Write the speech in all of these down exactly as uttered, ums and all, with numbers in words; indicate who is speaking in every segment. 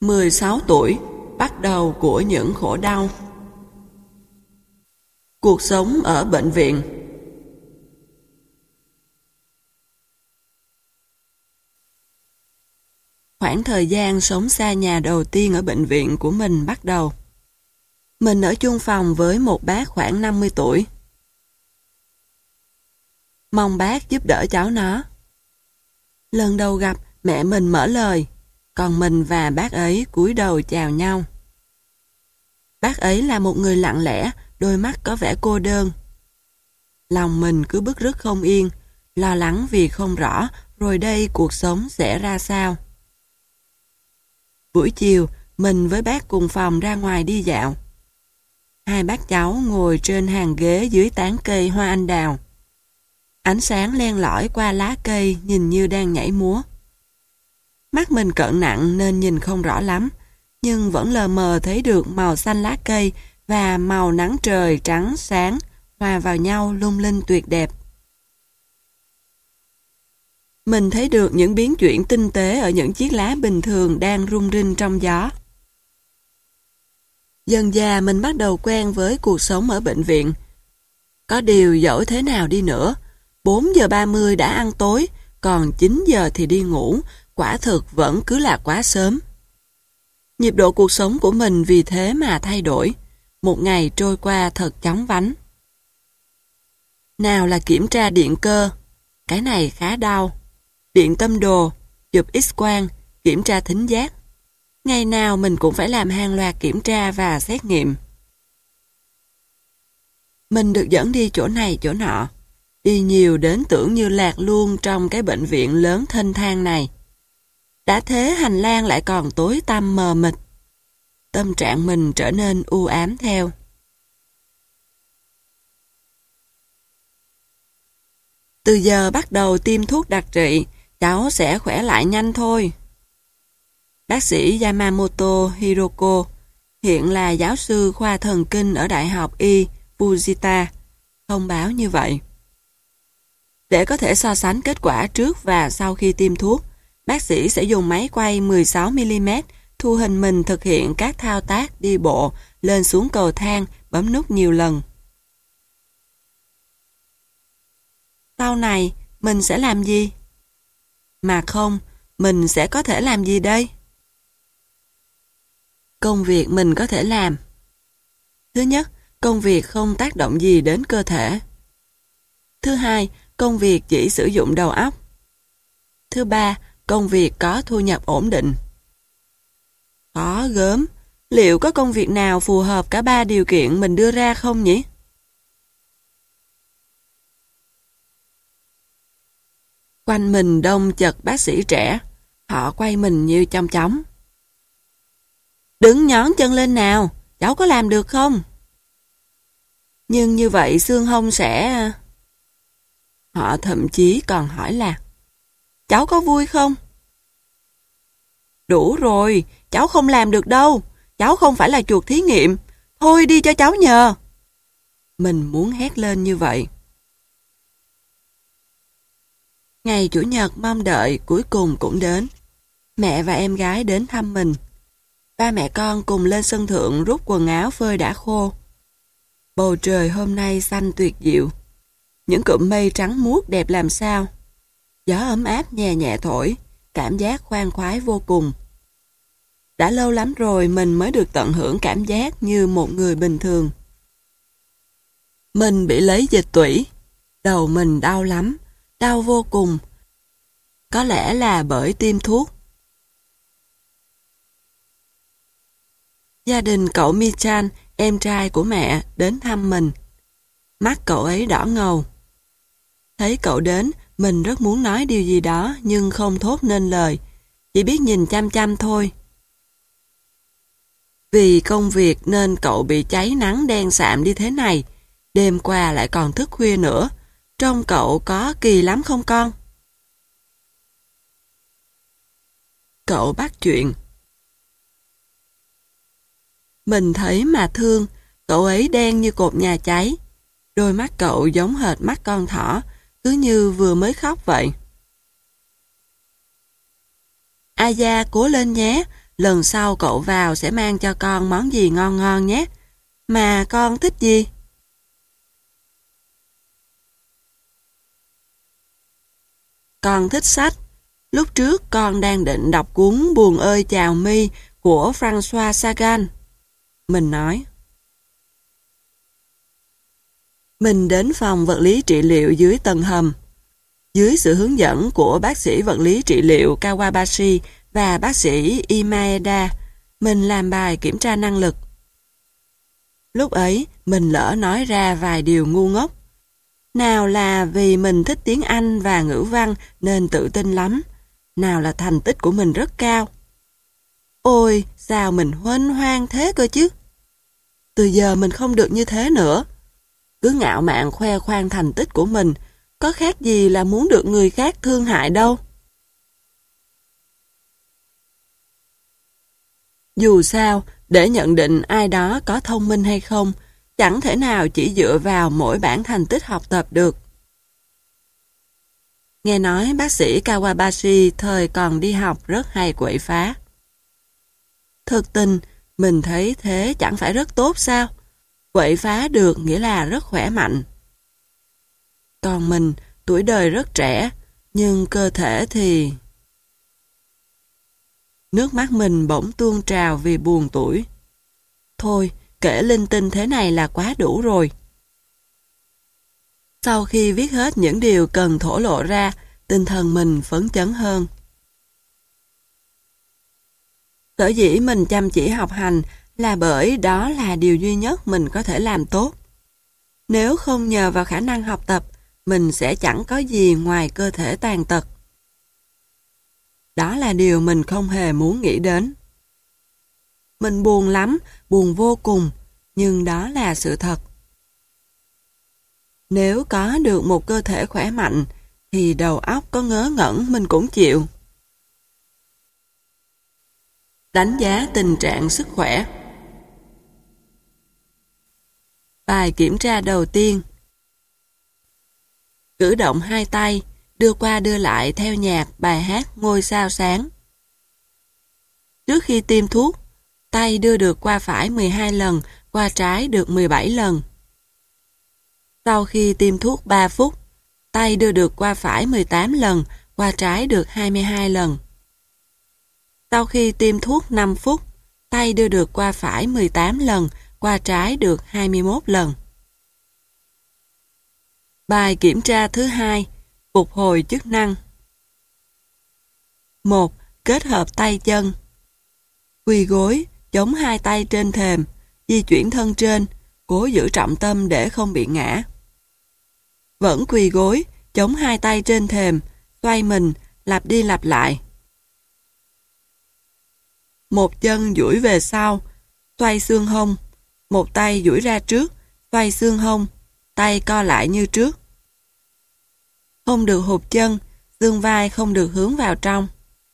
Speaker 1: mười sáu tuổi, bắt đầu của những khổ đau. Cuộc sống ở bệnh viện. Khoảng thời gian sống xa nhà đầu tiên ở bệnh viện của mình bắt đầu. Mình ở chung phòng với một bác khoảng năm mươi tuổi. Mong bác giúp đỡ cháu nó. Lần đầu gặp, mẹ mình mở lời, còn mình và bác ấy cúi đầu chào nhau. Bác ấy là một người lặng lẽ, đôi mắt có vẻ cô đơn. Lòng mình cứ bứt rứt không yên, lo lắng vì không rõ rồi đây cuộc sống sẽ ra sao. Buổi chiều, mình với bác cùng phòng ra ngoài đi dạo. Hai bác cháu ngồi trên hàng ghế dưới tán cây hoa anh đào. Ánh sáng len lỏi qua lá cây nhìn như đang nhảy múa. Mắt mình cận nặng nên nhìn không rõ lắm, nhưng vẫn lờ mờ thấy được màu xanh lá cây và màu nắng trời trắng sáng hòa vào nhau lung linh tuyệt đẹp. Mình thấy được những biến chuyển tinh tế ở những chiếc lá bình thường đang rung rinh trong gió. Dần dà mình bắt đầu quen với cuộc sống ở bệnh viện. Có điều dẫu thế nào đi nữa, bốn giờ ba mươi đã ăn tối, còn chín giờ thì đi ngủ, quả thực vẫn cứ là quá sớm. Nhịp độ cuộc sống của mình vì thế mà thay đổi. Một ngày trôi qua thật chóng vánh. Nào là kiểm tra điện cơ, cái này khá đau. Điện tâm đồ, chụp X-quang, kiểm tra thính giác. Ngày nào mình cũng phải làm hàng loạt kiểm tra và xét nghiệm. Mình được dẫn đi chỗ này chỗ nọ. Đi nhiều đến tưởng như lạc luôn trong cái bệnh viện lớn thênh thang này. Đã thế hành lang lại còn tối tăm mờ mịt. Tâm trạng mình trở nên u ám theo. Từ giờ bắt đầu tiêm thuốc đặc trị, cháu sẽ khỏe lại nhanh thôi. Bác sĩ Yamamoto Hiroko, hiện là giáo sư khoa thần kinh ở Đại học Y Fujita, thông báo như vậy. Để có thể so sánh kết quả trước và sau khi tiêm thuốc, bác sĩ sẽ dùng máy quay mười sáu mi li mét thu hình mình thực hiện các thao tác đi bộ, lên xuống cầu thang, bấm nút nhiều lần. Sau này, mình sẽ làm gì? Mà không, mình sẽ có thể làm gì đây? Công việc mình có thể làm. Thứ nhất, công việc không tác động gì đến cơ thể. Thứ hai, công việc chỉ sử dụng đầu óc. Thứ ba, công việc có thu nhập ổn định. Khó gớm, liệu có công việc nào phù hợp cả ba điều kiện mình đưa ra không nhỉ? Quanh mình đông chật bác sĩ trẻ, họ quay mình như chong chóng. Đứng nhón chân lên nào, cháu có làm được không? Nhưng như vậy xương hông sẽ... Họ thậm chí còn hỏi là cháu có vui không? Đủ rồi, cháu không làm được đâu. Cháu không phải là chuột thí nghiệm. Thôi đi cho cháu nhờ. Mình muốn hét lên như vậy. Ngày Chủ nhật mong đợi cuối cùng cũng đến. Mẹ và em gái đến thăm mình. Ba mẹ con cùng lên sân thượng rút quần áo phơi đã khô. Bầu trời hôm nay xanh tuyệt diệu. Những cụm mây trắng muốt đẹp làm sao. Gió ấm áp nhẹ nhẹ thổi, cảm giác khoan khoái vô cùng. Đã lâu lắm rồi mình mới được tận hưởng cảm giác như một người bình thường. Mình bị lấy dịch tủy. Đầu mình đau lắm, đau vô cùng. Có lẽ là bởi tiêm thuốc. Gia đình cậu Michan, em trai của mẹ, đến thăm mình. Mắt cậu ấy đỏ ngầu. Thấy cậu đến, mình rất muốn nói điều gì đó nhưng không thốt nên lời, chỉ biết nhìn chăm chăm thôi. Vì công việc nên cậu bị cháy nắng đen sạm đi thế này, đêm qua lại còn thức khuya nữa. Trông cậu có kỳ lắm không con? Cậu bắt chuyện. Mình thấy mà thương, cậu ấy đen như cột nhà cháy. Đôi mắt cậu giống hệt mắt con thỏ, cứ như vừa mới khóc vậy. Aya cố lên nhé, lần sau cậu vào sẽ mang cho con món gì ngon ngon nhé. Mà con thích gì? Con thích sách. Lúc trước con đang định đọc cuốn Buồn ơi chào mi của François Sagan. Mình nói. Mình đến phòng vật lý trị liệu dưới tầng hầm. Dưới sự hướng dẫn của bác sĩ vật lý trị liệu Kawabashi và bác sĩ Imaeda, mình làm bài kiểm tra năng lực. Lúc ấy, mình lỡ nói ra vài điều ngu ngốc. Nào là vì mình thích tiếng Anh và ngữ văn nên tự tin lắm. Nào là thành tích của mình rất cao. Ôi, sao mình huênh hoang thế cơ chứ? Từ giờ mình không được như thế nữa. Cứ ngạo mạn khoe khoang thành tích của mình, có khác gì là muốn được người khác thương hại đâu. Dù sao, để nhận định ai đó có thông minh hay không, chẳng thể nào chỉ dựa vào mỗi bản thành tích học tập được. Nghe nói bác sĩ Kawabashi thời còn đi học rất hay quậy phá. Thực tình, mình thấy thế chẳng phải rất tốt sao? Quậy phá được nghĩa là rất khỏe mạnh. Còn mình, tuổi đời rất trẻ, nhưng cơ thể thì... Nước mắt mình bỗng tuôn trào vì buồn tủi. Thôi, kể linh tinh thế này là quá đủ rồi. Sau khi viết hết những điều cần thổ lộ ra, tinh thần mình phấn chấn hơn. Sở dĩ mình chăm chỉ học hành là bởi đó là điều duy nhất mình có thể làm tốt. Nếu không nhờ vào khả năng học tập, mình sẽ chẳng có gì ngoài cơ thể tàn tật. Đó là điều mình không hề muốn nghĩ đến. Mình buồn lắm, buồn vô cùng, nhưng đó là sự thật. Nếu có được một cơ thể khỏe mạnh, thì đầu óc có ngớ ngẩn mình cũng chịu. Đánh giá tình trạng sức khỏe. Bài kiểm tra đầu tiên. Cử động hai tay, đưa qua đưa lại theo nhạc bài hát Ngôi sao sáng. Trước khi tiêm thuốc, tay đưa được qua phải mười hai lần, qua trái được mười bảy lần. Sau khi tiêm thuốc ba phút, tay đưa được qua phải mười tám lần, qua trái được hai mươi hai lần. Sau khi tiêm thuốc năm phút, tay đưa được qua phải mười tám lần, qua trái được hai mươi mốt lần. Bài kiểm tra thứ hai, phục hồi chức năng. một. Kết hợp tay chân. Quỳ gối, chống hai tay trên thềm, di chuyển thân trên, cố giữ trọng tâm để không bị ngã. Vẫn quỳ gối, chống hai tay trên thềm, xoay mình, lặp đi lặp lại. Một chân duỗi về sau, xoay xương hông. Một tay duỗi ra trước, xoay xương hông, tay co lại như trước. Không được hụt chân, xương vai không được hướng vào trong.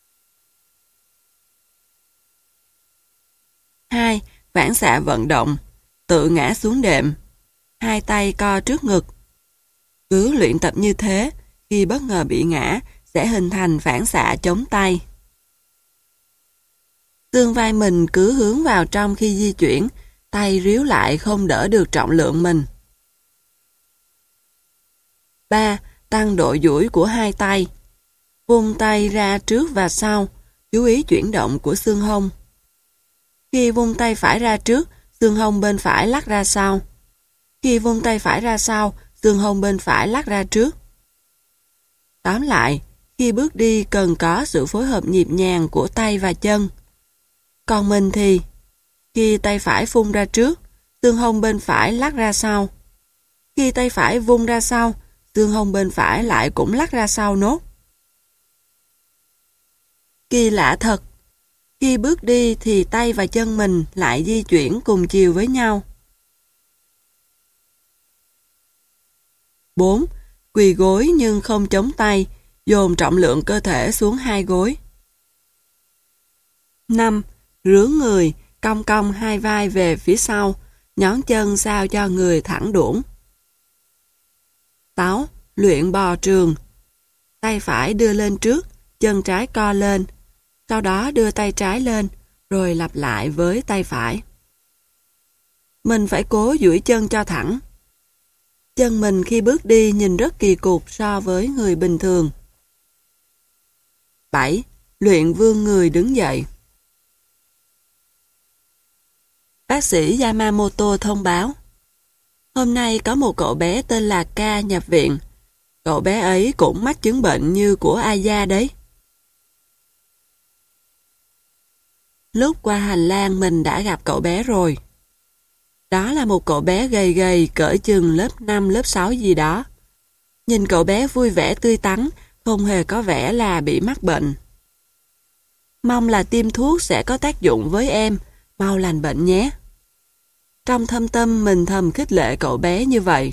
Speaker 1: hai. Phản xạ vận động, tự ngã xuống đệm, hai tay co trước ngực. Cứ luyện tập như thế, khi bất ngờ bị ngã, sẽ hình thành phản xạ chống tay. Xương vai mình cứ hướng vào trong khi di chuyển, tay ríu lại không đỡ được trọng lượng mình. ba. Tăng độ duỗi của hai tay. Vung tay ra trước và sau, chú ý chuyển động của xương hông. Khi vung tay phải ra trước, xương hông bên phải lắc ra sau. Khi vung tay phải ra sau, xương hông bên phải lắc ra trước. Tóm lại, khi bước đi cần có sự phối hợp nhịp nhàng của tay và chân. Còn mình thì, khi tay phải vung ra trước, xương hông bên phải lắc ra sau. Khi tay phải vung ra sau, xương hông bên phải lại cũng lắc ra sau nốt. Kỳ lạ thật, khi bước đi thì tay và chân mình lại di chuyển cùng chiều với nhau. bốn. Quỳ gối nhưng không chống tay, dồn trọng lượng cơ thể xuống hai gối. năm. Rướn người, cong cong hai vai về phía sau, nhón chân sao cho người thẳng đuỗng. sáu. Luyện bò trường. Tay phải đưa lên trước, chân trái co lên, sau đó đưa tay trái lên, rồi lặp lại với tay phải. Mình phải cố duỗi chân cho thẳng. Chân mình khi bước đi nhìn rất kỳ cục so với người bình thường. bảy. Luyện vươn người đứng dậy. Bác sĩ Yamamoto thông báo. Hôm nay có một cậu bé tên là K nhập viện. Cậu bé ấy cũng mắc chứng bệnh như của Aya đấy. Lúc qua hành lang mình đã gặp cậu bé rồi. Đó là một cậu bé gầy gầy cỡ chừng lớp năm, lớp sáu gì đó. Nhìn cậu bé vui vẻ tươi tắn, không hề có vẻ là bị mắc bệnh. Mong là tiêm thuốc sẽ có tác dụng với em, mau lành bệnh nhé. Trong thâm tâm mình thầm khích lệ cậu bé như vậy.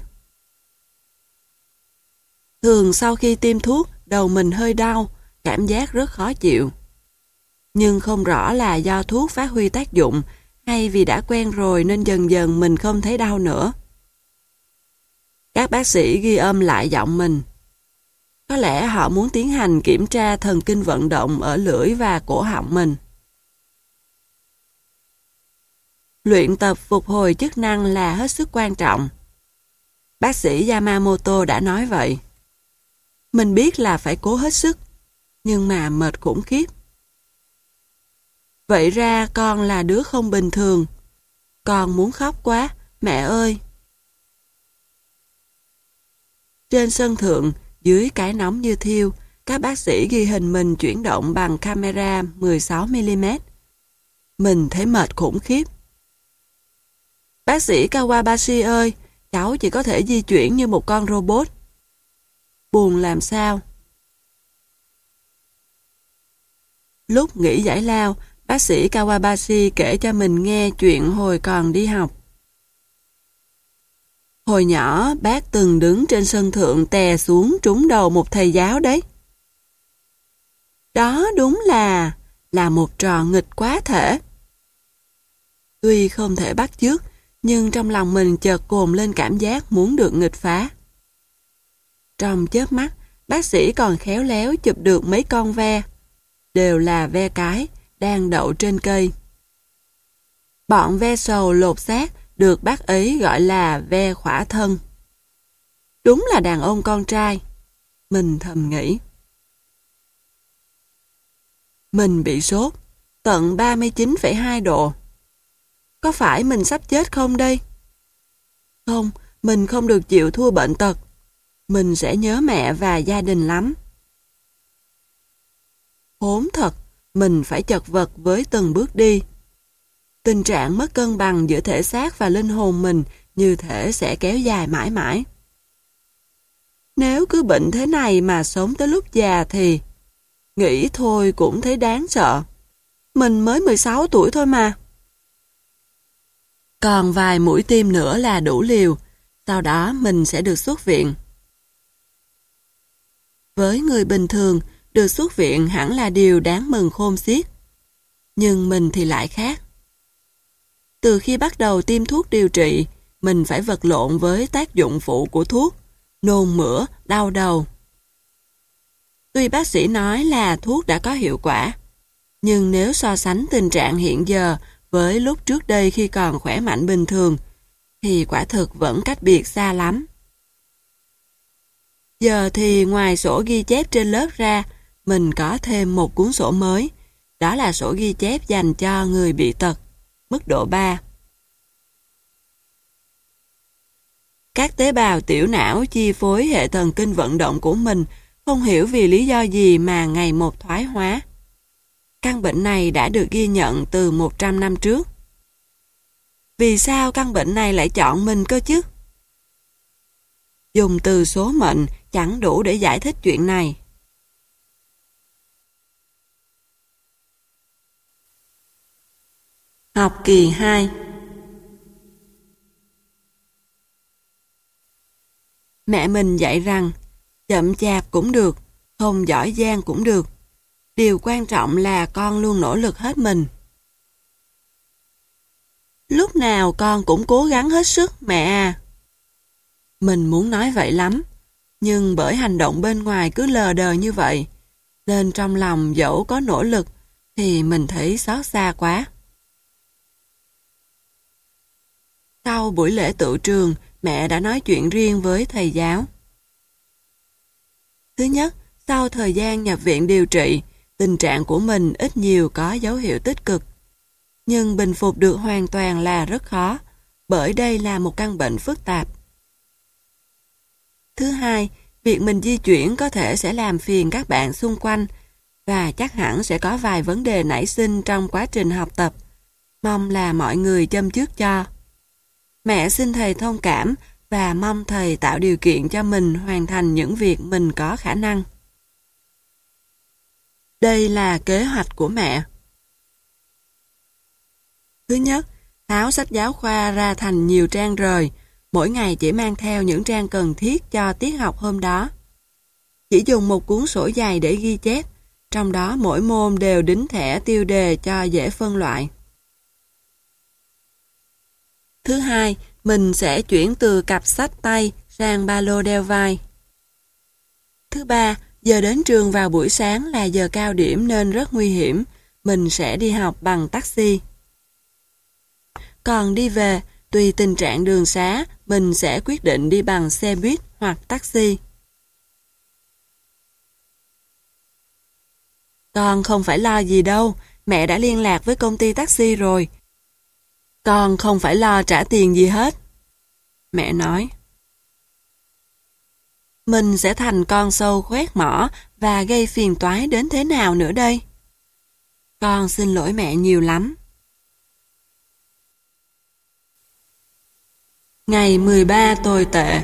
Speaker 1: Thường sau khi tiêm thuốc, đầu mình hơi đau, cảm giác rất khó chịu. Nhưng không rõ là do thuốc phát huy tác dụng hay vì đã quen rồi nên dần dần mình không thấy đau nữa. Các bác sĩ ghi âm lại giọng mình. Có lẽ họ muốn tiến hành kiểm tra thần kinh vận động ở lưỡi và cổ họng mình. Luyện tập phục hồi chức năng là hết sức quan trọng. Bác sĩ Yamamoto đã nói vậy. Mình biết là phải cố hết sức, nhưng mà mệt khủng khiếp. Vậy ra con là đứa không bình thường. Con muốn khóc quá, mẹ ơi. Trên sân thượng, dưới cái nóng như thiêu, các bác sĩ ghi hình mình chuyển động bằng camera mười sáu mi li mét. Mình thấy mệt khủng khiếp. Bác sĩ Kawabashi ơi, cháu chỉ có thể di chuyển như một con robot. Buồn làm sao? Lúc nghỉ giải lao, bác sĩ Kawabashi kể cho mình nghe chuyện hồi còn đi học. Hồi nhỏ, bác từng đứng trên sân thượng tè xuống trúng đầu một thầy giáo đấy. Đó đúng là, là một trò nghịch quá thể. Tuy không thể bắt chước, nhưng trong lòng mình chợt cồn lên cảm giác muốn được nghịch phá. Trong chớp mắt, bác sĩ còn khéo léo chụp được mấy con ve. Đều là ve cái, đang đậu trên cây. Bọn ve sầu lột xác được bác ấy gọi là ve khỏa thân. Đúng là đàn ông con trai. Mình thầm nghĩ. Mình bị sốt, tận ba mươi chín phẩy hai độ. Có phải mình sắp chết không đây? Không, mình không được chịu thua bệnh tật. Mình sẽ nhớ mẹ và gia đình lắm. Khốn thật, mình phải chật vật với từng bước đi. Tình trạng mất cân bằng giữa thể xác và linh hồn mình như thể sẽ kéo dài mãi mãi. Nếu cứ bệnh thế này mà sống tới lúc già thì... Nghĩ thôi cũng thấy đáng sợ. Mình mới mười sáu tuổi thôi mà. Còn vài mũi tiêm nữa là đủ liều. Sau đó mình sẽ được xuất viện. Với người bình thường, được xuất viện hẳn là điều đáng mừng khôn xiết. Nhưng mình thì lại khác. Từ khi bắt đầu tiêm thuốc điều trị, mình phải vật lộn với tác dụng phụ của thuốc, nôn mửa, đau đầu. Tuy bác sĩ nói là thuốc đã có hiệu quả, nhưng nếu so sánh tình trạng hiện giờ với lúc trước đây khi còn khỏe mạnh bình thường, thì quả thực vẫn cách biệt xa lắm. Giờ thì ngoài sổ ghi chép trên lớp ra, mình có thêm một cuốn sổ mới, đó là sổ ghi chép dành cho người bị tật, mức độ ba. Các tế bào tiểu não chi phối hệ thần kinh vận động của mình không hiểu vì lý do gì mà ngày một thoái hóa. Căn bệnh này đã được ghi nhận từ một trăm năm trước. Vì sao căn bệnh này lại chọn mình cơ chứ? Dùng từ số mệnh chẳng đủ để giải thích chuyện này. Học kỳ hai. Mẹ mình dạy rằng chậm chạp cũng được, không giỏi giang cũng được. Điều quan trọng là con luôn nỗ lực hết mình. Lúc nào con cũng cố gắng hết sức, mẹ à. Mình muốn nói vậy lắm, nhưng bởi hành động bên ngoài cứ lờ đờ như vậy, nên trong lòng dẫu có nỗ lực, thì mình thấy xót xa quá. Sau buổi lễ tựu trường, mẹ đã nói chuyện riêng với thầy giáo. Thứ nhất, sau thời gian nhập viện điều trị, tình trạng của mình ít nhiều có dấu hiệu tích cực. Nhưng bình phục được hoàn toàn là rất khó, bởi đây là một căn bệnh phức tạp. Thứ hai, việc mình di chuyển có thể sẽ làm phiền các bạn xung quanh và chắc hẳn sẽ có vài vấn đề nảy sinh trong quá trình học tập. Mong là mọi người châm chước cho. Mẹ xin thầy thông cảm và mong thầy tạo điều kiện cho mình hoàn thành những việc mình có khả năng. Đây là kế hoạch của mẹ. Thứ nhất, tháo sách giáo khoa ra thành nhiều trang rời, mỗi ngày chỉ mang theo những trang cần thiết cho tiết học hôm đó. Chỉ dùng một cuốn sổ dày để ghi chép, trong đó mỗi môn đều đính thẻ tiêu đề cho dễ phân loại. Thứ hai, mình sẽ chuyển từ cặp sách tay sang ba lô đeo vai. Thứ ba, giờ đến trường vào buổi sáng là giờ cao điểm nên rất nguy hiểm, mình sẽ đi học bằng taxi. Còn đi về, tùy tình trạng đường xá, mình sẽ quyết định đi bằng xe buýt hoặc taxi. Con không phải lo gì đâu, mẹ đã liên lạc với công ty taxi rồi. Con không phải lo trả tiền gì hết. Mẹ nói. Mình sẽ thành con sâu khoét mỏ và gây phiền toái đến thế nào nữa đây? Con xin lỗi mẹ nhiều lắm. Ngày mười ba tồi tệ.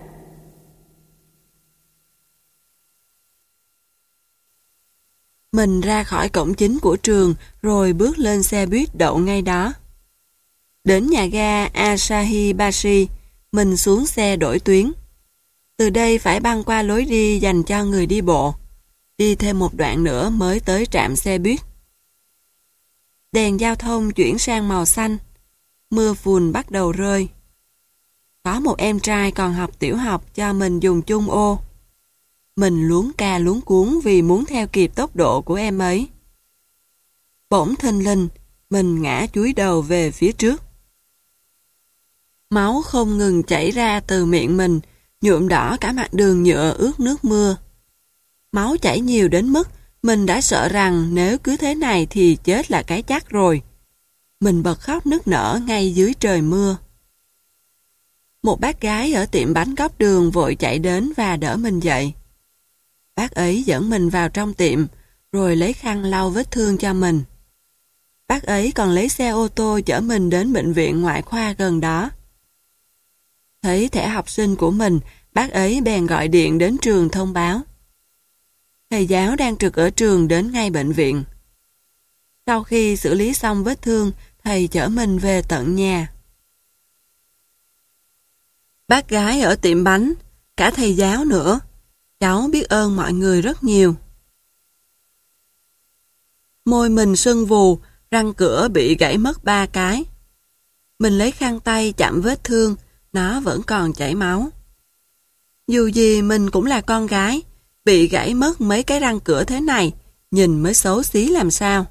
Speaker 1: Mình ra khỏi cổng chính của trường rồi bước lên xe buýt đậu ngay đó. Đến nhà ga Asahi Bashi, mình xuống xe đổi tuyến. Từ đây phải băng qua lối đi dành cho người đi bộ. Đi thêm một đoạn nữa mới tới trạm xe buýt. Đèn giao thông chuyển sang màu xanh. Mưa phùn bắt đầu rơi. Có một em trai còn học tiểu học cho mình dùng chung ô. Mình luống ca luống cuống vì muốn theo kịp tốc độ của em ấy. Bỗng thình lình, mình ngã chúi đầu về phía trước. Máu không ngừng chảy ra từ miệng mình, nhuộm đỏ cả mặt đường nhựa ướt nước mưa. Máu chảy nhiều đến mức mình đã sợ rằng nếu cứ thế này thì chết là cái chắc rồi. Mình bật khóc nức nở ngay dưới trời mưa. Một bác gái ở tiệm bánh góc đường vội chạy đến và đỡ mình dậy. Bác ấy dẫn mình vào trong tiệm, rồi lấy khăn lau vết thương cho mình. Bác ấy còn lấy xe ô tô chở mình đến bệnh viện ngoại khoa gần đó. Thấy thẻ học sinh của mình, bác ấy bèn gọi điện đến trường thông báo. Thầy giáo đang trực ở trường đến ngay bệnh viện. Sau khi xử lý xong vết thương, thầy chở mình về tận nhà. Bác gái ở tiệm bánh, cả thầy giáo nữa. Cháu biết ơn mọi người rất nhiều. Môi mình sưng vù, răng cửa bị gãy mất ba cái. Mình lấy khăn tay chạm vết thương, nó vẫn còn chảy máu. Dù gì mình cũng là con gái, bị gãy mất mấy cái răng cửa thế này, nhìn mới xấu xí làm sao.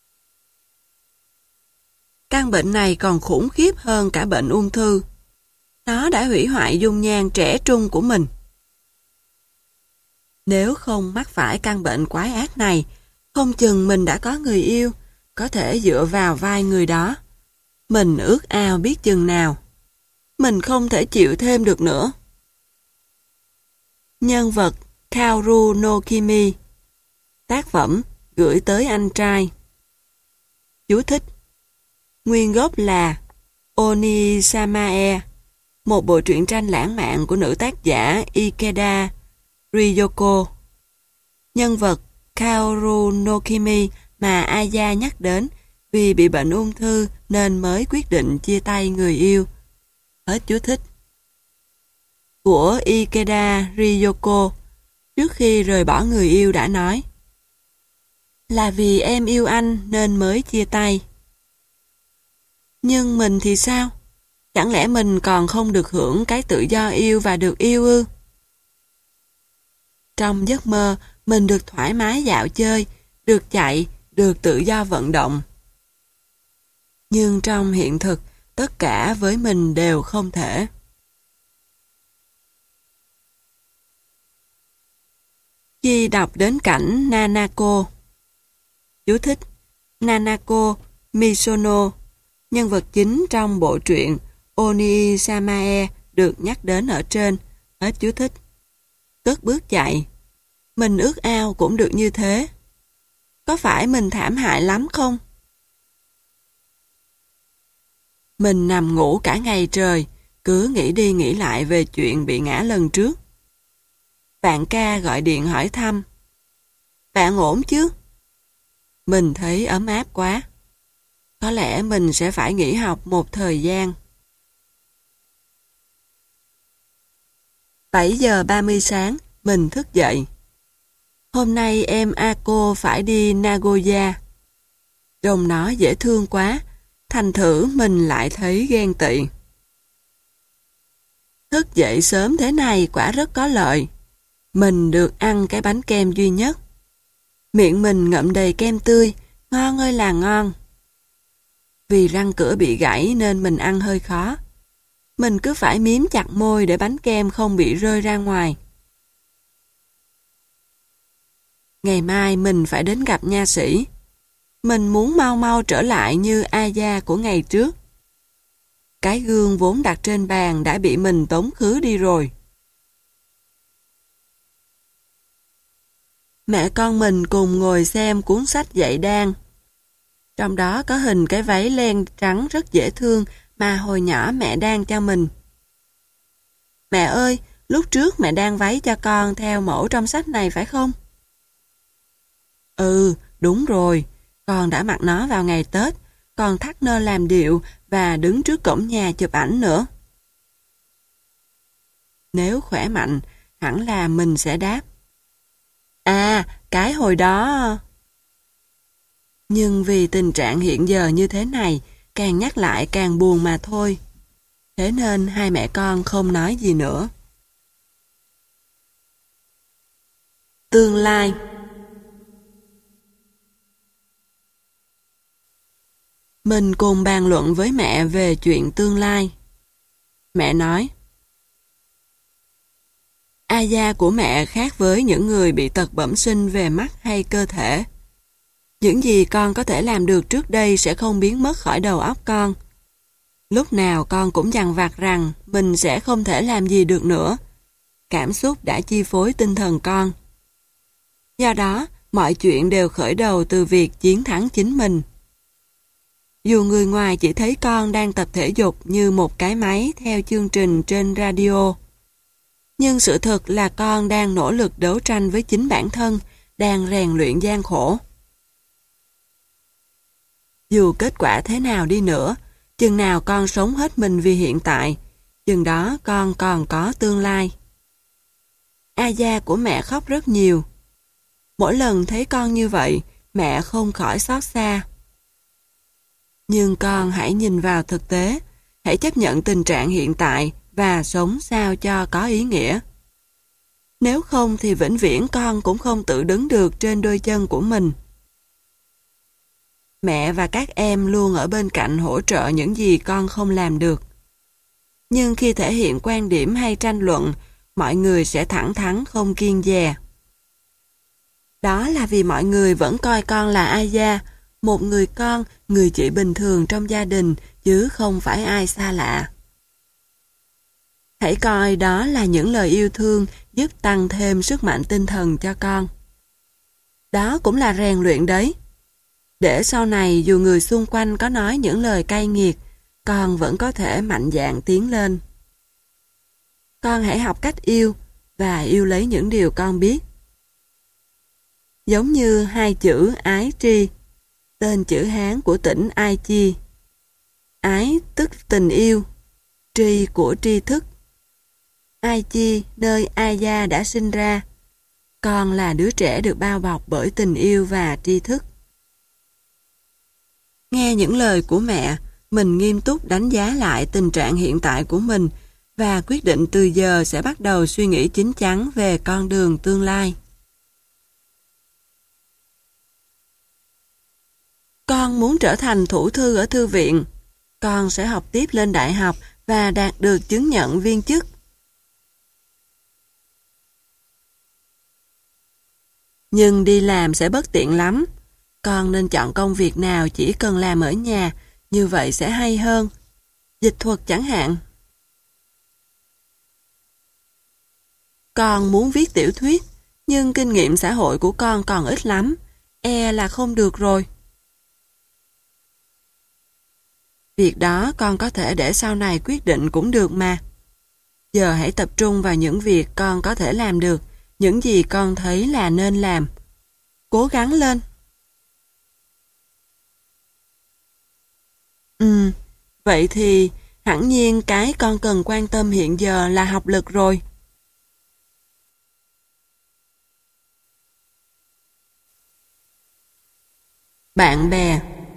Speaker 1: Căn bệnh này còn khủng khiếp hơn cả bệnh ung thư. Nó đã hủy hoại dung nhan trẻ trung của mình. Nếu không mắc phải căn bệnh quái ác này, không chừng mình đã có người yêu, có thể dựa vào vai người đó. Mình ước ao biết chừng nào. Mình không thể chịu thêm được nữa. Nhân vật Kaoru no Kimi. Tác phẩm gửi tới anh trai. Chú thích. Nguyên gốc là Onisamae, một bộ truyện tranh lãng mạn của nữ tác giả Ikeda Ryoko. Nhân vật Kaoru no Kimi mà Aya nhắc đến vì bị bệnh ung thư nên mới quyết định chia tay người yêu. Hết chú thích. Của Ikeda Ryoko, trước khi rời bỏ người yêu đã nói: là vì em yêu anh nên mới chia tay. Nhưng mình thì sao? Chẳng lẽ mình còn không được hưởng cái tự do yêu và được yêu ư? Trong giấc mơ, mình được thoải mái dạo chơi, được chạy, được tự do vận động. Nhưng trong hiện thực, tất cả với mình đều không thể. Khi đọc đến cảnh Nanako. Chú thích: Nanako Misono, nhân vật chính trong bộ truyện Onii Samae được nhắc đến ở trên. Hết chú thích. Cất bước chạy. Mình ước ao cũng được như thế. Có phải mình thảm hại lắm không? Mình nằm ngủ cả ngày trời, cứ nghĩ đi nghĩ lại về chuyện bị ngã lần trước. Bạn ca gọi điện hỏi thăm. Bạn ổn chứ? Mình thấy ấm áp quá. Có lẽ mình sẽ phải nghỉ học một thời gian. bảy giờ ba mươi sáng, mình thức dậy. Hôm nay em Ako phải đi Nagoya. Trông nó dễ thương quá, thành thử mình lại thấy ghen tị. Thức dậy sớm thế này quả rất có lợi. Mình được ăn cái bánh kem duy nhất. Miệng mình ngậm đầy kem tươi, ngon ơi là ngon. Vì răng cửa bị gãy nên mình ăn hơi khó. Mình cứ phải miếm chặt môi để bánh kem không bị rơi ra ngoài. Ngày mai mình phải đến gặp nha sĩ. Mình muốn mau mau trở lại như Aya của ngày trước. Cái gương vốn đặt trên bàn đã bị mình tống khứ đi rồi. Mẹ con mình cùng ngồi xem cuốn sách dạy đan. Trong đó có hình cái váy len trắng rất dễ thương mà hồi nhỏ mẹ đan cho mình. Mẹ ơi, lúc trước mẹ đan váy cho con theo mẫu trong sách này phải không? Ừ, đúng rồi. Con đã mặc nó vào ngày Tết, còn thắt nơ làm điệu và đứng trước cổng nhà chụp ảnh nữa. Nếu khỏe mạnh, hẳn là mình sẽ đáp. À, cái hồi đó... Nhưng vì tình trạng hiện giờ như thế này, càng nhắc lại càng buồn mà thôi. Thế nên hai mẹ con không nói gì nữa. Tương lai. Mình cùng bàn luận với mẹ về chuyện tương lai. Mẹ nói, Aya của mẹ khác với những người bị tật bẩm sinh về mắt hay cơ thể. Những gì con có thể làm được trước đây sẽ không biến mất khỏi đầu óc con. Lúc nào con cũng dằn vặt rằng mình sẽ không thể làm gì được nữa. Cảm xúc đã chi phối tinh thần con. Do đó, mọi chuyện đều khởi đầu từ việc chiến thắng chính mình. Dù người ngoài chỉ thấy con đang tập thể dục như một cái máy theo chương trình trên radio, nhưng sự thật là con đang nỗ lực đấu tranh với chính bản thân, đang rèn luyện gian khổ. Dù kết quả thế nào đi nữa, chừng nào con sống hết mình vì hiện tại, chừng đó con còn có tương lai. Aya của mẹ khóc rất nhiều. Mỗi lần thấy con như vậy, mẹ không khỏi xót xa. Nhưng con hãy nhìn vào thực tế, hãy chấp nhận tình trạng hiện tại và sống sao cho có ý nghĩa. Nếu không thì vĩnh viễn con cũng không tự đứng được trên đôi chân của mình. Mẹ và các em luôn ở bên cạnh hỗ trợ những gì con không làm được. Nhưng khi thể hiện quan điểm hay tranh luận, mọi người sẽ thẳng thắn không kiêng dè. Đó là vì mọi người vẫn coi con là Aya, một người con, người chị bình thường trong gia đình, chứ không phải ai xa lạ. Hãy coi đó là những lời yêu thương giúp tăng thêm sức mạnh tinh thần cho con. Đó cũng là rèn luyện đấy. Để sau này dù người xung quanh có nói những lời cay nghiệt, con vẫn có thể mạnh dạn tiến lên. Con hãy học cách yêu và yêu lấy những điều con biết. Giống như hai chữ ái tri, tên chữ Hán của tỉnh Aichi. Ái tức tình yêu, tri của tri thức. Aichi, nơi Aya đã sinh ra. Con là đứa trẻ được bao bọc bởi tình yêu và tri thức. Nghe những lời của mẹ, mình nghiêm túc đánh giá lại tình trạng hiện tại của mình và quyết định từ giờ sẽ bắt đầu suy nghĩ chín chắn về con đường tương lai. Con muốn trở thành thủ thư ở thư viện. Con sẽ học tiếp lên đại học và đạt được chứng nhận viên chức. Nhưng đi làm sẽ bất tiện lắm. Con nên chọn công việc nào chỉ cần làm ở nhà, như vậy sẽ hay hơn. Dịch thuật chẳng hạn. Con muốn viết tiểu thuyết, nhưng kinh nghiệm xã hội của con còn ít lắm. E là không được rồi. Việc đó con có thể để sau này quyết định cũng được mà. Giờ hãy tập trung vào những việc con có thể làm được, những gì con thấy là nên làm. Cố gắng lên. Ừ, vậy thì hẳn nhiên cái con cần quan tâm hiện giờ là học lực rồi. Bạn bè.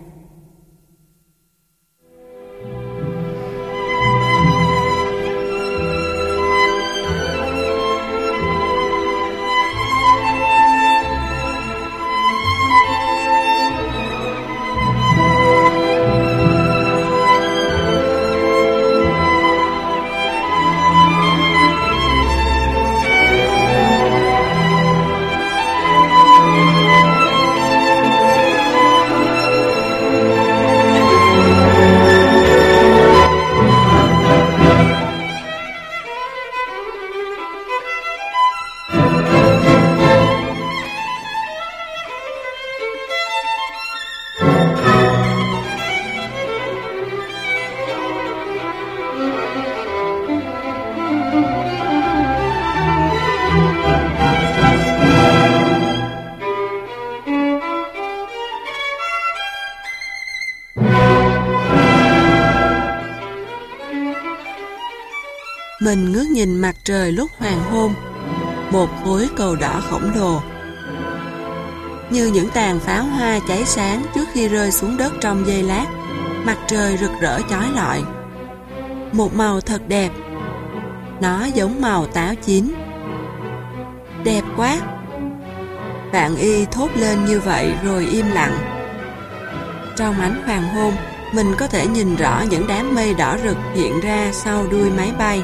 Speaker 1: Mình ngước nhìn mặt trời lúc hoàng hôn, một khối cầu đỏ khổng lồ. Như những tàn pháo hoa cháy sáng trước khi rơi xuống đất trong giây lát, mặt trời rực rỡ chói lọi. Một màu thật đẹp. Nó giống màu táo chín. Đẹp quá! Bạn Y thốt lên như vậy rồi im lặng. Trong ánh hoàng hôn, mình có thể nhìn rõ những đám mây đỏ rực hiện ra sau đuôi máy bay.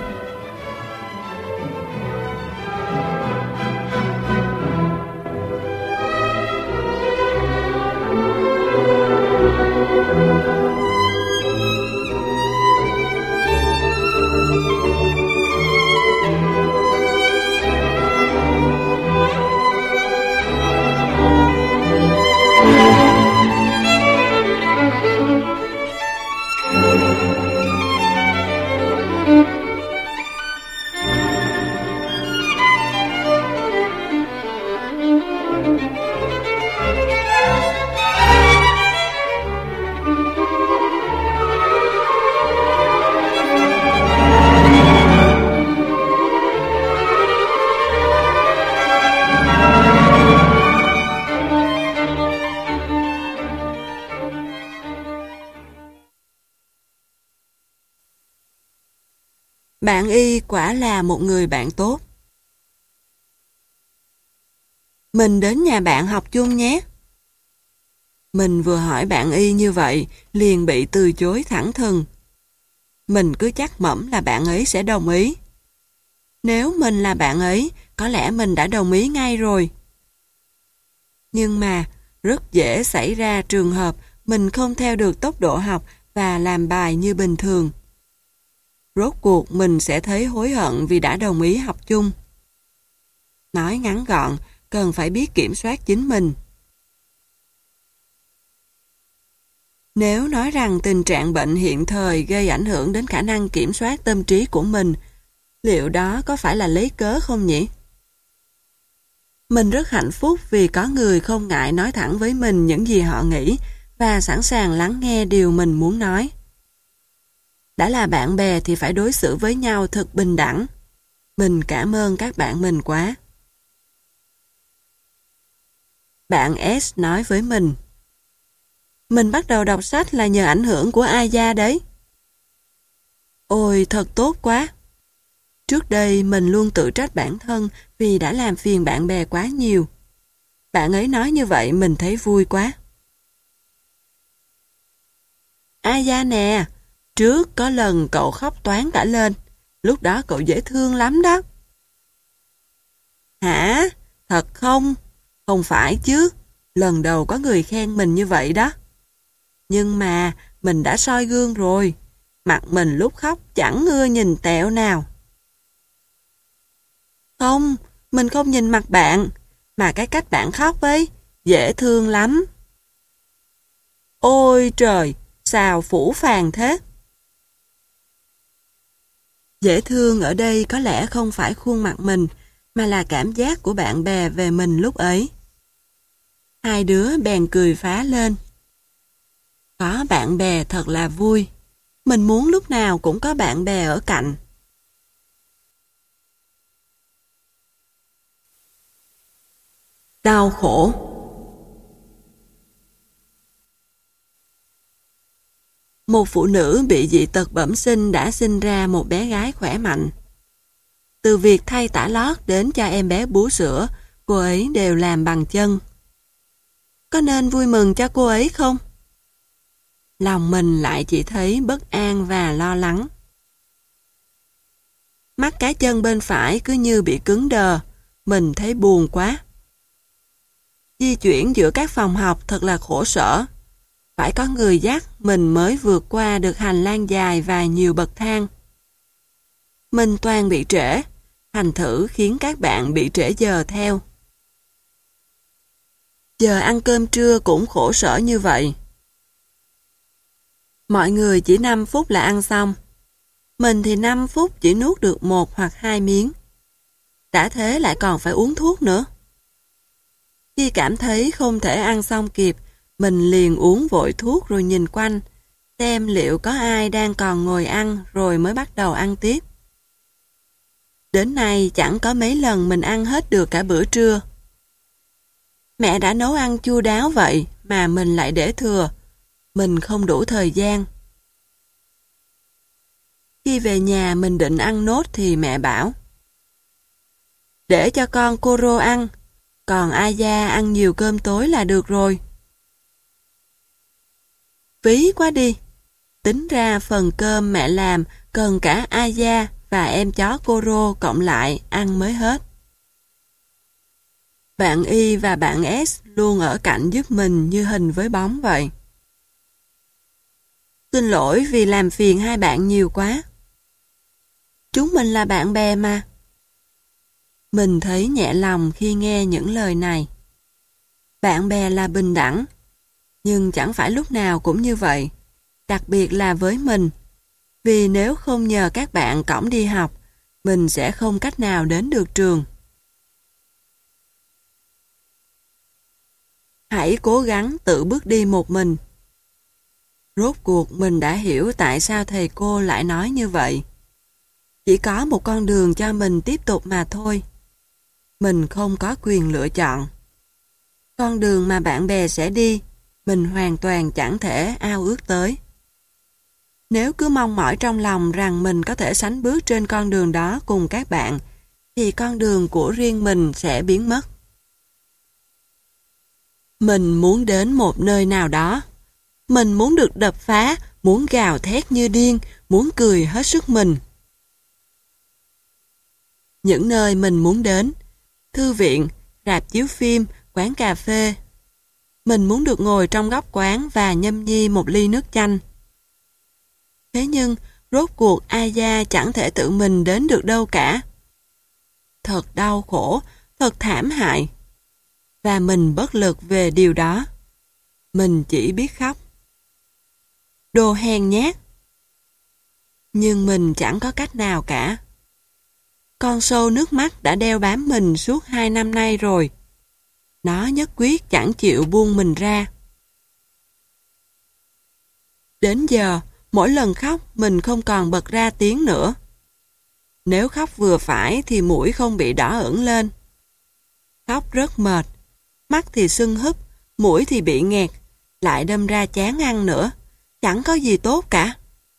Speaker 1: Bạn Y quả là một người bạn tốt. Mình đến nhà bạn học chung nhé. Mình vừa hỏi bạn Y như vậy, liền bị từ chối thẳng thừng. Mình cứ chắc mẩm là bạn ấy sẽ đồng ý. Nếu mình là bạn ấy, có lẽ mình đã đồng ý ngay rồi. Nhưng mà, rất dễ xảy ra trường hợp mình không theo được tốc độ học và làm bài như bình thường. Rốt cuộc mình sẽ thấy hối hận vì đã đồng ý học chung. Nói ngắn gọn, cần phải biết kiểm soát chính mình. Nếu nói rằng tình trạng bệnh hiện thời gây ảnh hưởng đến khả năng kiểm soát tâm trí của mình, liệu đó có phải là lấy cớ không nhỉ? Mình rất hạnh phúc vì có người không ngại nói thẳng với mình những gì họ nghĩ và sẵn sàng lắng nghe điều mình muốn nói. Đã là bạn bè thì phải đối xử với nhau thật bình đẳng. Mình cảm ơn các bạn mình quá. Bạn S nói với mình. Mình bắt đầu đọc sách là nhờ ảnh hưởng của Aya đấy. Ôi, thật tốt quá. Trước đây mình luôn tự trách bản thân vì đã làm phiền bạn bè quá nhiều. Bạn ấy nói như vậy mình thấy vui quá. Aya nè. Trước có lần cậu khóc toáng cả lên. Lúc đó cậu dễ thương lắm đó. Hả? Thật không? Không phải chứ. Lần đầu có người khen mình như vậy đó. Nhưng mà mình đã soi gương rồi. Mặt mình lúc khóc chẳng ưa nhìn tẹo nào. Không, mình không nhìn mặt bạn. Mà cái cách bạn khóc ấy, dễ thương lắm. Ôi trời, sao phũ phàng thế? Dễ thương ở đây có lẽ không phải khuôn mặt mình, mà là cảm giác của bạn bè về mình lúc ấy. Hai đứa bèn cười phá lên. Có bạn bè thật là vui. Mình muốn lúc nào cũng có bạn bè ở cạnh. Đau khổ. Một phụ nữ bị dị tật bẩm sinh đã sinh ra một bé gái khỏe mạnh. Từ việc thay tả lót đến cho em bé bú sữa, cô ấy đều làm bằng chân. Có nên vui mừng cho cô ấy không? Lòng mình lại chỉ thấy bất an và lo lắng. Mắt cá chân bên phải cứ như bị cứng đờ, mình thấy buồn quá. Di chuyển giữa các phòng học thật là khổ sở. Phải có người dắt mình mới vượt qua được hành lang dài và nhiều bậc thang. Mình toàn bị trễ, thành thử khiến các bạn bị trễ giờ theo. Giờ ăn cơm trưa cũng khổ sở như vậy. Mọi người chỉ năm phút là ăn xong. Mình thì năm phút chỉ nuốt được một hoặc hai miếng. Đã thế lại còn phải uống thuốc nữa. Khi cảm thấy không thể ăn xong kịp, mình liền uống vội thuốc rồi nhìn quanh, xem liệu có ai đang còn ngồi ăn rồi mới bắt đầu ăn tiếp. Đến nay chẳng có mấy lần mình ăn hết được cả bữa trưa. Mẹ đã nấu ăn chu đáo vậy mà mình lại để thừa. Mình không đủ thời gian. Khi về nhà mình định ăn nốt thì mẹ bảo: để cho con Koro ăn, còn Aya ăn nhiều cơm tối là được rồi. Phí quá đi. Tính ra phần cơm mẹ làm cần cả Aya và em chó Koro cộng lại ăn mới hết. Bạn Y và bạn S luôn ở cạnh giúp mình như hình với bóng vậy. Xin lỗi vì làm phiền hai bạn nhiều quá. Chúng mình là bạn bè mà. Mình thấy nhẹ lòng khi nghe những lời này. Bạn bè là bình đẳng, nhưng chẳng phải lúc nào cũng như vậy, đặc biệt là với mình. Vì nếu không nhờ các bạn cõng đi học, mình sẽ không cách nào đến được trường. Hãy cố gắng tự bước đi một mình. Rốt cuộc mình đã hiểu tại sao thầy cô lại nói như vậy. Chỉ có một con đường cho mình tiếp tục mà thôi. Mình không có quyền lựa chọn. Con đường mà bạn bè sẽ đi, mình hoàn toàn chẳng thể ao ước tới. Nếu cứ mong mỏi trong lòng rằng mình có thể sánh bước trên con đường đó cùng các bạn, thì con đường của riêng mình sẽ biến mất. Mình muốn đến một nơi nào đó. Mình muốn được đập phá, muốn gào thét như điên, muốn cười hết sức mình. Những nơi mình muốn đến: thư viện, rạp chiếu phim, quán cà phê. Mình muốn được ngồi trong góc quán và nhâm nhi một ly nước chanh. Thế nhưng, rốt cuộc Aya chẳng thể tự mình đến được đâu cả. Thật đau khổ, thật thảm hại. Và mình bất lực về điều đó. Mình chỉ biết khóc. Đồ hèn nhát. Nhưng mình chẳng có cách nào cả. Con sâu nước mắt đã đeo bám mình suốt hai năm nay rồi. Nó nhất quyết chẳng chịu buông mình ra. Đến giờ, mỗi lần khóc mình không còn bật ra tiếng nữa. Nếu khóc vừa phải thì mũi không bị đỏ ửng lên. Khóc rất mệt, mắt thì sưng húp, mũi thì bị nghẹt, lại đâm ra chán ăn nữa. Chẳng có gì tốt cả.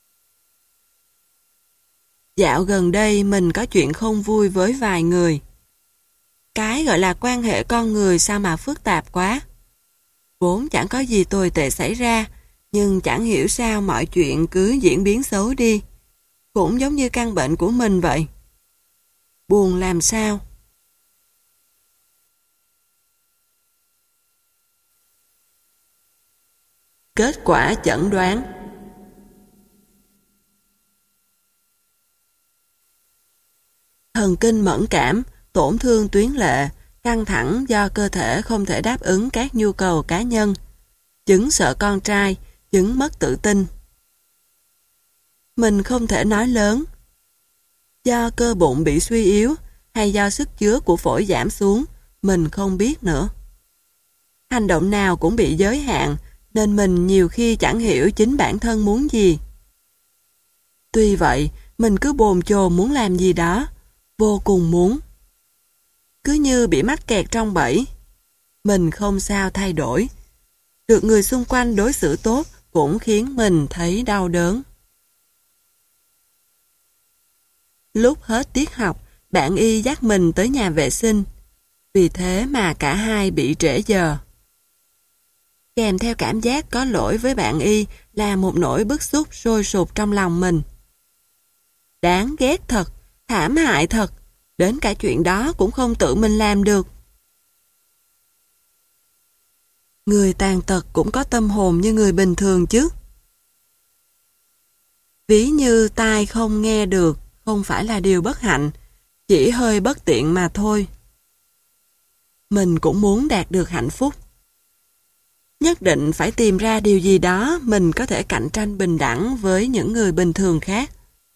Speaker 1: Dạo gần đây mình có chuyện không vui với vài người. Cái gọi là quan hệ con người sao mà phức tạp quá. Vốn chẳng có gì tồi tệ xảy ra, Nhưng chẳng hiểu sao mọi chuyện cứ diễn biến xấu đi. Cũng giống như căn bệnh của mình vậy. Buồn làm sao? Kết quả chẩn đoán. Thần kinh mẫn cảm, tổn thương tuyến lệ, căng thẳng do cơ thể không thể đáp ứng các nhu cầu cá nhân, chứng sợ con trai, chứng mất tự tin. Mình không thể nói lớn. Do cơ bụng bị suy yếu hay do sức chứa của phổi giảm xuống, mình không biết nữa. Hành động nào cũng bị giới hạn, nên mình nhiều khi chẳng hiểu chính bản thân muốn gì. Tuy vậy, mình cứ bồn chồn muốn làm gì đó, vô cùng muốn. Cứ như bị mắc kẹt trong bẫy. Mình không sao thay đổi. Được người xung quanh đối xử tốt cũng khiến mình thấy đau đớn. Lúc hết tiết học, bạn y dắt mình tới nhà vệ sinh. Vì thế mà cả hai bị trễ giờ. Kèm theo cảm giác có lỗi với bạn y là một nỗi bức xúc sôi sục trong lòng mình. Đáng ghét thật, thảm hại thật, đến cả chuyện đó cũng không tự mình làm được. Người tàn tật cũng có tâm hồn như người bình thường chứ. Ví như tai không nghe được, không phải là điều bất hạnh, chỉ hơi bất tiện mà thôi. Mình cũng muốn đạt được hạnh phúc. Nhất định phải tìm ra điều gì đó mình có thể cạnh tranh bình đẳng với những người bình thường khác.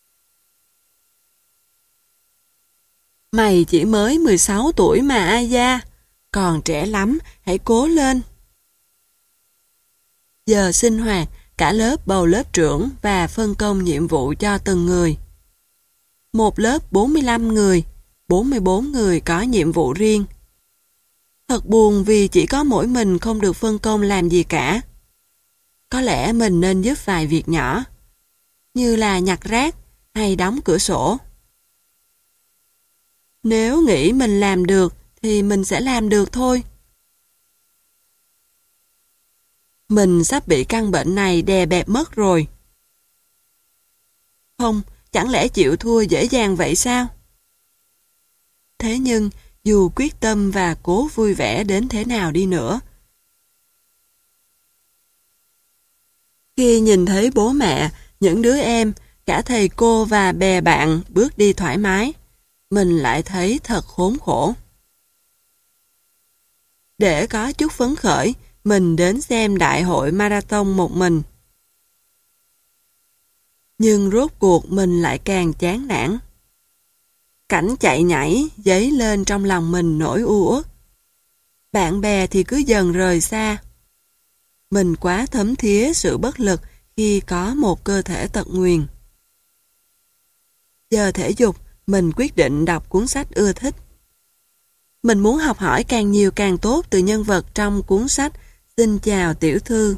Speaker 1: Mày chỉ mới mười sáu tuổi mà Aya, còn trẻ lắm, hãy cố lên. Giờ sinh hoạt, cả lớp bầu lớp trưởng và phân công nhiệm vụ cho từng người. Một lớp bốn mươi lăm người, bốn mươi bốn người có nhiệm vụ riêng. Thật buồn vì chỉ có mỗi mình không được phân công làm gì cả. Có lẽ mình nên giúp vài việc nhỏ, như là nhặt rác hay đóng cửa sổ. Nếu nghĩ mình làm được thì mình sẽ làm được thôi. Mình sắp bị căn bệnh này đè bẹp mất rồi. Không, chẳng lẽ chịu thua dễ dàng vậy sao? Thế nhưng, dù quyết tâm và cố vui vẻ đến thế nào đi nữa, khi nhìn thấy bố mẹ, những đứa em, cả thầy cô và bè bạn bước đi thoải mái, mình lại thấy thật khốn khổ. Để có chút phấn khởi, mình đến xem đại hội marathon một mình. Nhưng rốt cuộc mình lại càng chán nản. Cảnh chạy nhảy dấy lên trong lòng mình nỗi u uất. Bạn bè thì cứ dần rời xa. Mình quá thấm thía sự bất lực khi có một cơ thể tật nguyền. Giờ thể dục, mình quyết định đọc cuốn sách ưa thích. Mình muốn học hỏi càng nhiều càng tốt từ nhân vật trong cuốn sách Xin chào tiểu thư.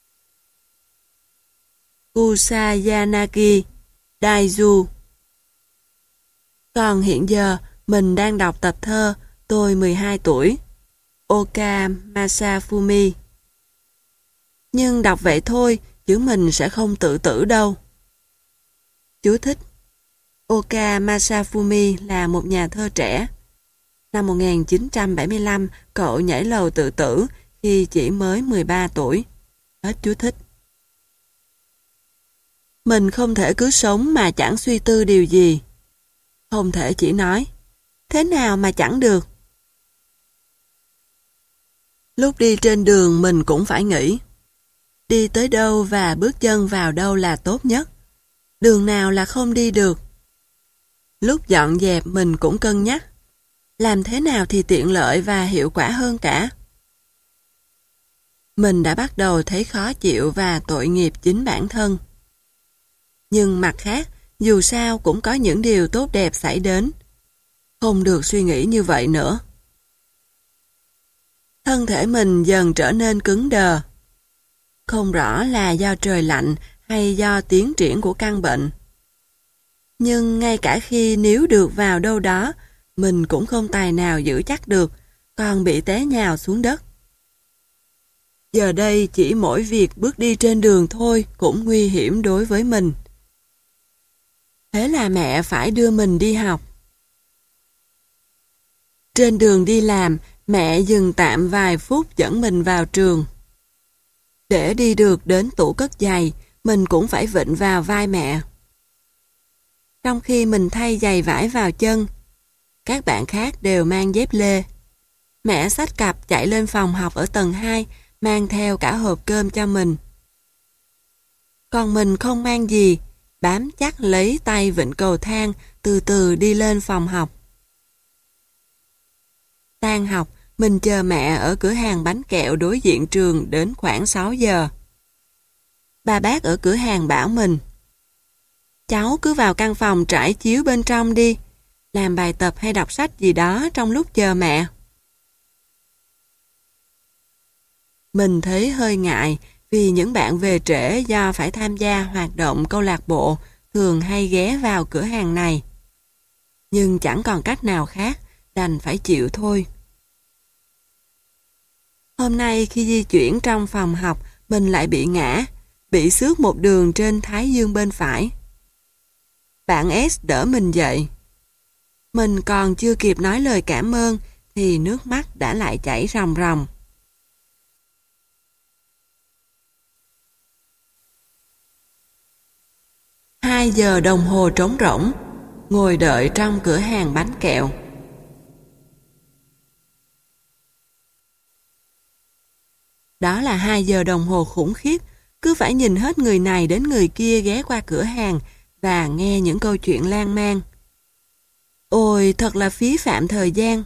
Speaker 1: Kusayanagi Daiju. Còn hiện giờ, mình đang đọc tập thơ Tôi mười hai tuổi, Oka Masafumi. Nhưng đọc vậy thôi, chứ mình sẽ không tự tử đâu. Chú thích: Oka Masafumi là một nhà thơ trẻ. Năm một nghìn chín trăm bảy mươi lăm, cậu nhảy lầu tự tử khi chỉ mới mười ba tuổi. Hết chú thích. Mình không thể cứ sống mà chẳng suy tư điều gì. Không thể chỉ nói, thế nào mà chẳng được. Lúc đi trên đường mình cũng phải nghĩ, đi tới đâu và bước chân vào đâu là tốt nhất, đường nào là không đi được. Lúc dọn dẹp mình cũng cân nhắc, làm thế nào thì tiện lợi và hiệu quả hơn cả. Mình đã bắt đầu thấy khó chịu và tội nghiệp chính bản thân. Nhưng mặt khác, dù sao cũng có những điều tốt đẹp xảy đến. Không được suy nghĩ như vậy nữa. Thân thể mình dần trở nên cứng đờ. Không rõ là do trời lạnh hay do tiến triển của căn bệnh. Nhưng ngay cả khi níu được vào đâu đó, mình cũng không tài nào giữ chắc được, còn bị té nhào xuống đất. Giờ đây chỉ mỗi việc bước đi trên đường thôi cũng nguy hiểm đối với mình. Thế là mẹ phải đưa mình đi học. Trên đường đi làm, mẹ dừng tạm vài phút dẫn mình vào trường. Để đi được đến tủ cất giày, mình cũng phải vịn vào vai mẹ. Trong khi mình thay giày vải vào chân, các bạn khác đều mang dép lê. Mẹ xách cặp chạy lên phòng học ở tầng hai, mang theo cả hộp cơm cho mình. Còn mình không mang gì, bám chắc lấy tay vịn cầu thang, từ từ đi lên phòng học. Tan học, mình chờ mẹ ở cửa hàng bánh kẹo đối diện trường đến khoảng sáu giờ. Bà bác ở cửa hàng bảo mình: cháu cứ vào căn phòng trải chiếu bên trong đi, làm bài tập hay đọc sách gì đó trong lúc chờ mẹ. Mình thấy hơi ngại vì những bạn về trễ do phải tham gia hoạt động câu lạc bộ thường hay ghé vào cửa hàng này. Nhưng chẳng còn cách nào khác, đành phải chịu thôi. Hôm nay khi di chuyển trong phòng học, mình lại bị ngã, bị xước một đường trên thái dương bên phải. Bạn S đỡ mình dậy. Mình còn chưa kịp nói lời cảm ơn thì nước mắt đã lại chảy ròng ròng. Hai giờ đồng hồ trống rỗng, ngồi đợi trong cửa hàng bánh kẹo. Đó là hai giờ đồng hồ khủng khiếp, cứ phải nhìn hết người này đến người kia ghé qua cửa hàng và nghe những câu chuyện lan man. Ôi, thật là phí phạm thời gian.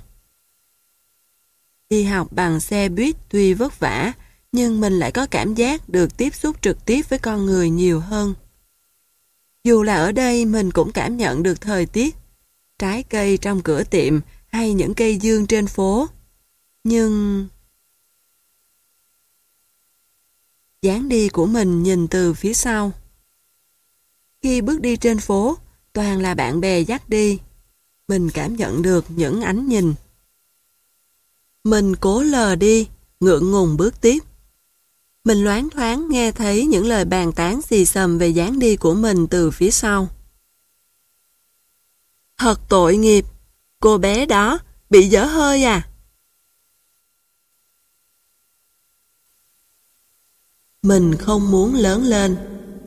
Speaker 1: Đi học bằng xe buýt tuy vất vả, nhưng mình lại có cảm giác được tiếp xúc trực tiếp với con người nhiều hơn. Dù là ở đây mình cũng cảm nhận được thời tiết, trái cây trong cửa tiệm hay những cây dương trên phố. Nhưng... dáng đi của mình nhìn từ phía sau. Khi bước đi trên phố, toàn là bạn bè dắt đi. Mình cảm nhận được những ánh nhìn. Mình cố lờ đi, ngượng ngùng bước tiếp. Mình loáng thoáng nghe thấy những lời bàn tán xì xầm về dáng đi của mình từ phía sau. Thật tội nghiệp, cô bé đó bị dở hơi à? Mình không muốn lớn lên.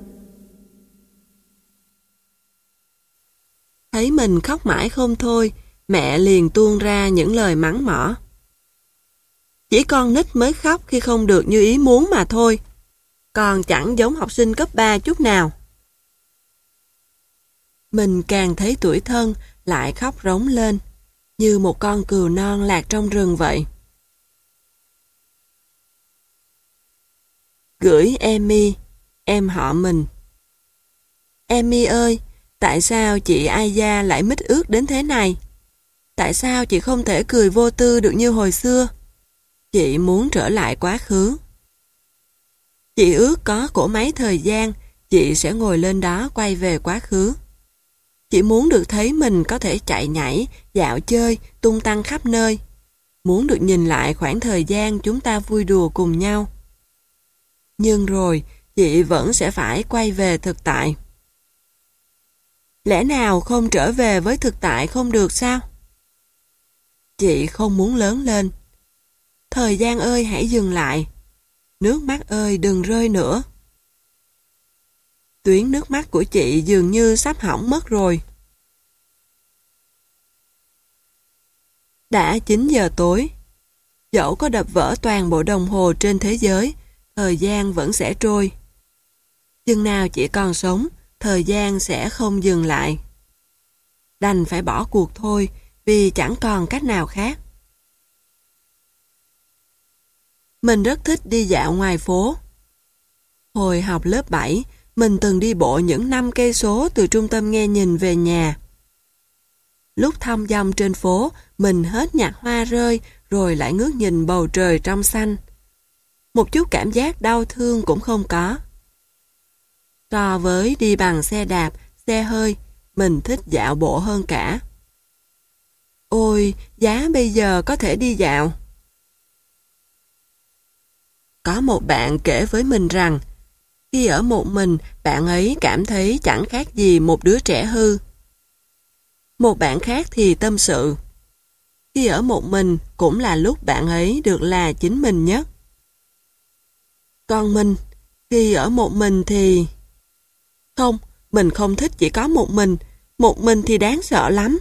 Speaker 1: Thấy mình khóc mãi không thôi, mẹ liền tuôn ra những lời mắng mỏ. Chỉ con nít mới khóc khi không được như ý muốn mà thôi, còn chẳng giống học sinh cấp ba chút nào. Mình càng thấy tủi thân, lại khóc rống lên, như một con cừu non lạc trong rừng vậy. Gửi Amy, em họ mình. Amy ơi, tại sao chị Aya lại mít ướt đến thế này? Tại sao chị không thể cười vô tư được như hồi xưa? Chị muốn trở lại quá khứ. Chị ước có cỗ máy thời gian, chị sẽ ngồi lên đó quay về quá khứ. Chị muốn được thấy mình có thể chạy nhảy, dạo chơi, tung tăng khắp nơi. Muốn được nhìn lại khoảng thời gian chúng ta vui đùa cùng nhau. Nhưng rồi, chị vẫn sẽ phải quay về thực tại. Lẽ nào không trở về với thực tại không được sao? Chị không muốn lớn lên. Thời gian ơi hãy dừng lại. Nước mắt ơi đừng rơi nữa. Tuyến nước mắt của chị dường như sắp hỏng mất rồi. Đã chín giờ tối. Dẫu có đập vỡ toàn bộ đồng hồ trên thế giới, thời gian vẫn sẽ trôi. Chừng nào chị còn sống, thời gian sẽ không dừng lại. Đành phải bỏ cuộc thôi, vì chẳng còn cách nào khác. Mình rất thích đi dạo ngoài phố. Hồi học lớp bảy, mình từng đi bộ những năm cây số từ trung tâm nghe nhìn về nhà. Lúc thong dong trên phố, mình hết nhặt hoa rơi rồi lại ngước nhìn bầu trời trong xanh. Một chút cảm giác đau thương cũng không có. So với đi bằng xe đạp, xe hơi, mình thích dạo bộ hơn cả. Ôi, giá bây giờ có thể đi dạo. Có một bạn kể với mình rằng, khi ở một mình, bạn ấy cảm thấy chẳng khác gì một đứa trẻ hư. Một bạn khác thì tâm sự, khi ở một mình cũng là lúc bạn ấy được là chính mình nhất. Còn mình, khi ở một mình thì... Không, mình không thích chỉ có một mình, một mình thì đáng sợ lắm.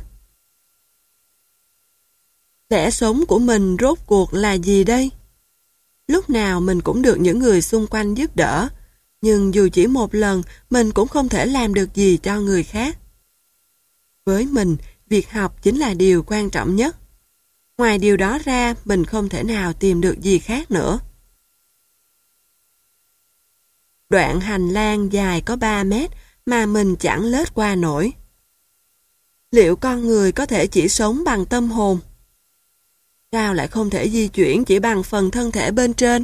Speaker 1: Lẽ sống của mình rốt cuộc là gì đây? Lúc nào mình cũng được những người xung quanh giúp đỡ, nhưng dù chỉ một lần, mình cũng không thể làm được gì cho người khác. Với mình, việc học chính là điều quan trọng nhất. Ngoài điều đó ra, mình không thể nào tìm được gì khác nữa. Đoạn hành lang dài có ba mét mà mình chẳng lết qua nổi. Liệu con người có thể chỉ sống bằng tâm hồn? Sao lại không thể di chuyển chỉ bằng phần thân thể bên trên?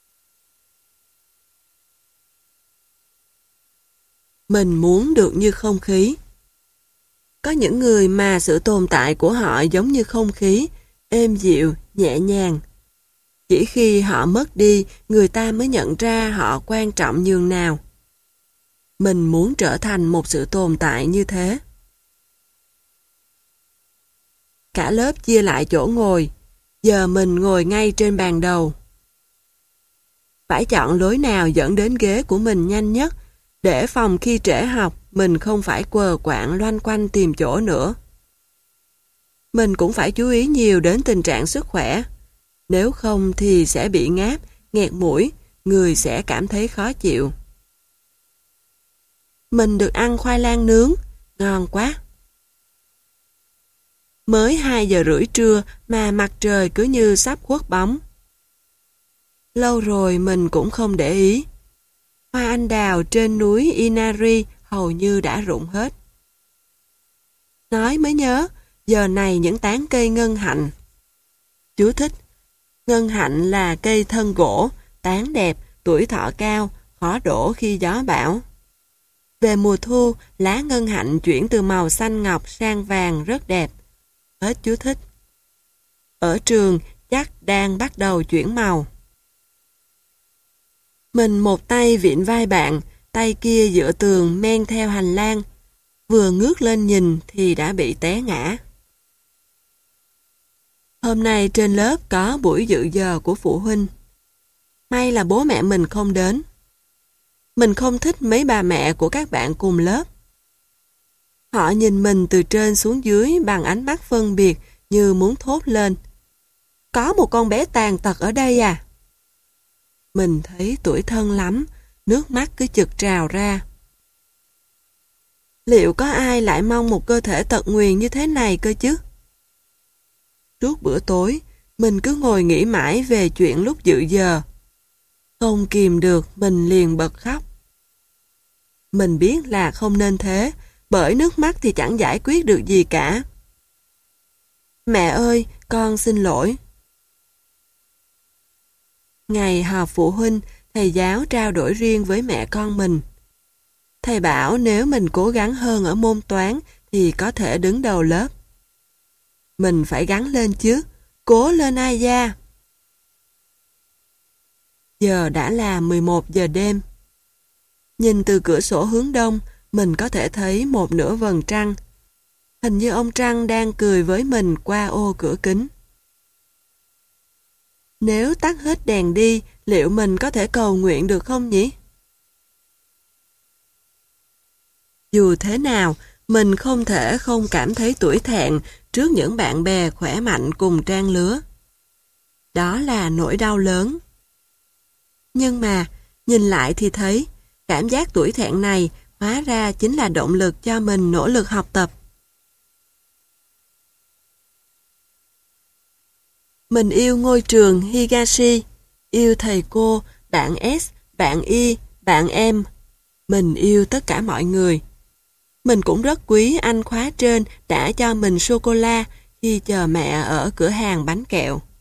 Speaker 1: Mình muốn được như không khí. Có những người mà sự tồn tại của họ giống như không khí, êm dịu, nhẹ nhàng. Chỉ khi họ mất đi, người ta mới nhận ra họ quan trọng nhường nào. Mình muốn trở thành một sự tồn tại như thế. Cả lớp chia lại chỗ ngồi. Giờ mình ngồi ngay trên bàn đầu. Phải chọn lối nào dẫn đến ghế của mình nhanh nhất, để phòng khi trễ học, mình không phải quờ quạng loanh quanh tìm chỗ nữa. Mình cũng phải chú ý nhiều đến tình trạng sức khỏe. Nếu không thì sẽ bị ngáp, nghẹt mũi, người sẽ cảm thấy khó chịu. Mình được ăn khoai lang nướng, ngon quá. Mới hai giờ rưỡi trưa mà mặt trời cứ như sắp khuất bóng. Lâu rồi mình cũng không để ý. Hoa anh đào trên núi Inari hầu như đã rụng hết. Nói mới nhớ, giờ này những tán cây ngân hạnh. Chú thích, ngân hạnh là cây thân gỗ, tán đẹp, tuổi thọ cao, khó đổ khi gió bão. Về mùa thu, lá ngân hạnh chuyển từ màu xanh ngọc sang vàng rất đẹp. Hết chú thích. Ở trường chắc đang bắt đầu chuyển màu. Mình một tay vịn vai bạn, tay kia dựa tường men theo hành lang. Vừa ngước lên nhìn thì đã bị té ngã. Hôm nay trên lớp có buổi dự giờ của phụ huynh. May là bố mẹ mình không đến. Mình không thích mấy bà mẹ của các bạn cùng lớp. Họ nhìn mình từ trên xuống dưới bằng ánh mắt phân biệt như muốn thốt lên. Có một con bé tàn tật ở đây à? Mình thấy tủi thân lắm, nước mắt cứ chực trào ra. Liệu có ai lại mong một cơ thể tật nguyền như thế này cơ chứ? Suốt bữa tối, mình cứ ngồi nghĩ mãi về chuyện lúc dự giờ. Không kìm được, mình liền bật khóc. Mình biết là không nên thế, bởi nước mắt thì chẳng giải quyết được gì cả. Mẹ ơi, con xin lỗi. Ngày họp phụ huynh, thầy giáo trao đổi riêng với mẹ con mình. Thầy bảo nếu mình cố gắng hơn ở môn toán thì có thể đứng đầu lớp. Mình phải gắng lên chứ, cố lên ai da. Giờ đã là mười một giờ đêm. Nhìn từ cửa sổ hướng đông, mình có thể thấy một nửa vầng trăng. Hình như ông Trăng đang cười với mình qua ô cửa kính. Nếu tắt hết đèn đi, liệu mình có thể cầu nguyện được không nhỉ? Dù thế nào, mình không thể không cảm thấy tủi thẹn trước những bạn bè khỏe mạnh cùng trang lứa. Đó là nỗi đau lớn. Nhưng mà, nhìn lại thì thấy, cảm giác tủi thẹn này hóa ra chính là động lực cho mình nỗ lực học tập. Mình yêu ngôi trường Higashi, yêu thầy cô, bạn S, bạn Y, bạn em. Mình yêu tất cả mọi người. Mình cũng rất quý anh khóa trên đã cho mình sô-cô-la khi chờ mẹ ở cửa hàng bánh kẹo.